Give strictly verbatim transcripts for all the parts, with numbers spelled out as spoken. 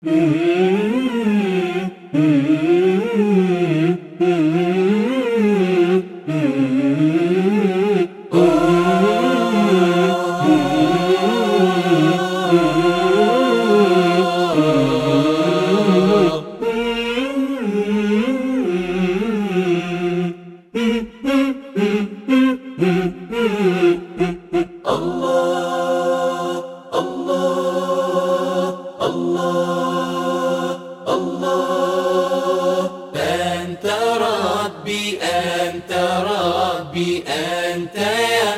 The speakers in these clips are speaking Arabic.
أنت ربي أنت ربي أنت يا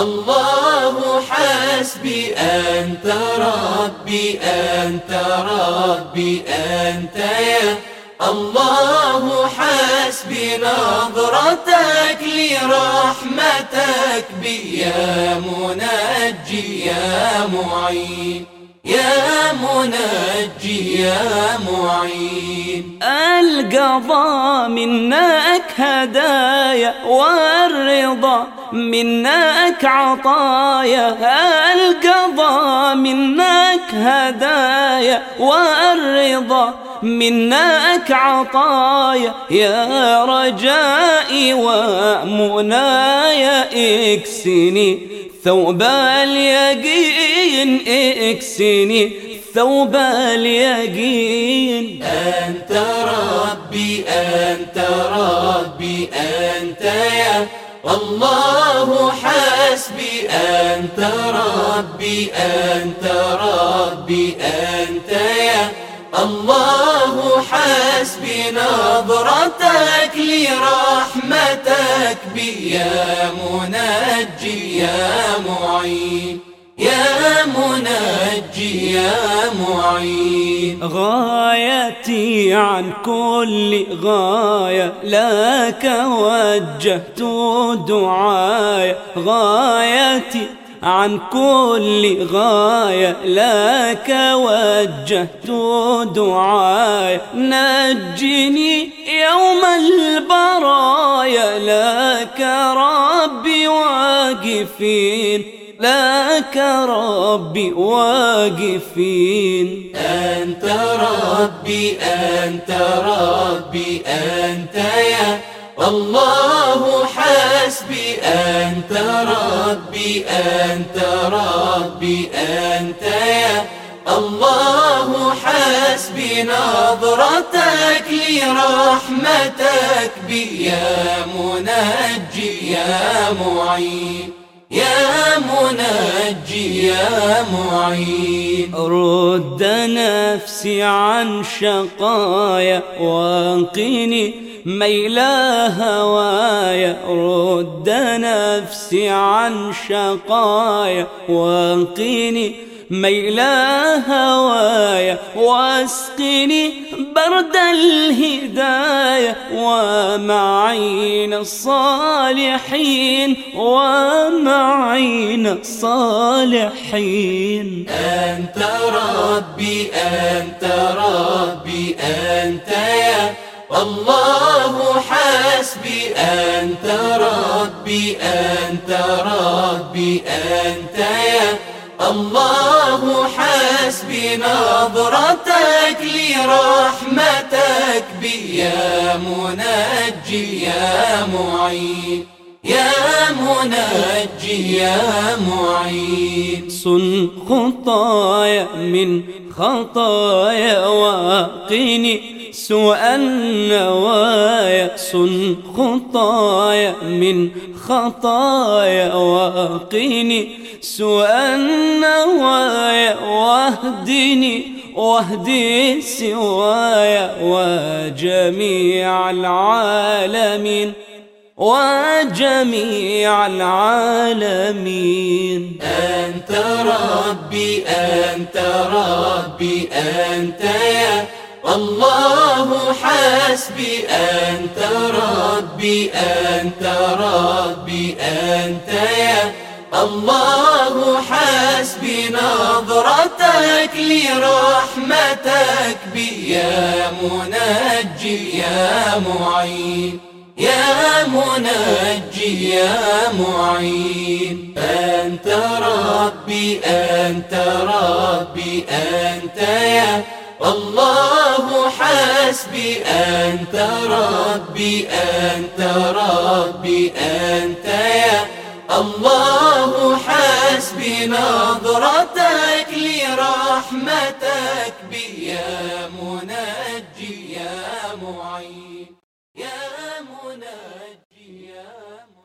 الله حسبي أنت ربي أنت ربي أنت يا الله حسبي نظرتك لرحمتك بي يا منجي يا معين يا منجي يا معين. القضاء منك هدايا والرضا منك عطايا، القضاء منك هدايا والرضا منك عطايا، يا رجائي ومنايا اكسني ثوب اليقين اكسني ثوب اليقين. أنت ربي أنت ربي أنت يا الله حسبي أنت ربي أنت ربي أنت يا الله حسبي نظرتك لرحمتك بي يا منجي يا معين يا منجي يا معين. غايتي عن كل غاية لك وجهت دعايا، غايتي عن كل غاية لك وجهت دعايا، نجني يوم البرايا لك ربي واقفين لك ربي واقفين. أنت ربي أنت ربي أنت يا الله حسبي أنت ربي أنت ربي أنت يا الله حسبي نظرتك لرحمتك بي يا منجي يا معين يا منجي يا معين. رد نفسي عن شقايا وانقني ميل هوايا، رد نفسي عن شقايا وانقني ميل هوايا، واسقني برد الهدايا ومعين الصالحين ومعين الصالحين. أنت ربي أنت ربي أنت يا الله حسبي أنت ربي أنت ربي أنت يا الله حسبي نظرتك لرحمتك بي يا منجي يا معين يا منجي يا معين. صن خطايا من خطايا وقني سوء النوايا، صن خطايا من خطايا وقني سوء النوايا، واهدني واهدي سوايا وجميع العالمين وجميع العالمين. أنت ربي أنت ربي أنت يا الله حسبي أنت ربي أنت ربي أنت يا الله حسبي نظرتك لرحمتك بي يا منجي يا معين يا منجي يا معين. أنت ربي أنت ربي أنت يا الله حسبي أنت ربي أنت ربي أنت يا الله حسبي نظرتك لرحمتك بي يا منجي يا معين يا منجي يا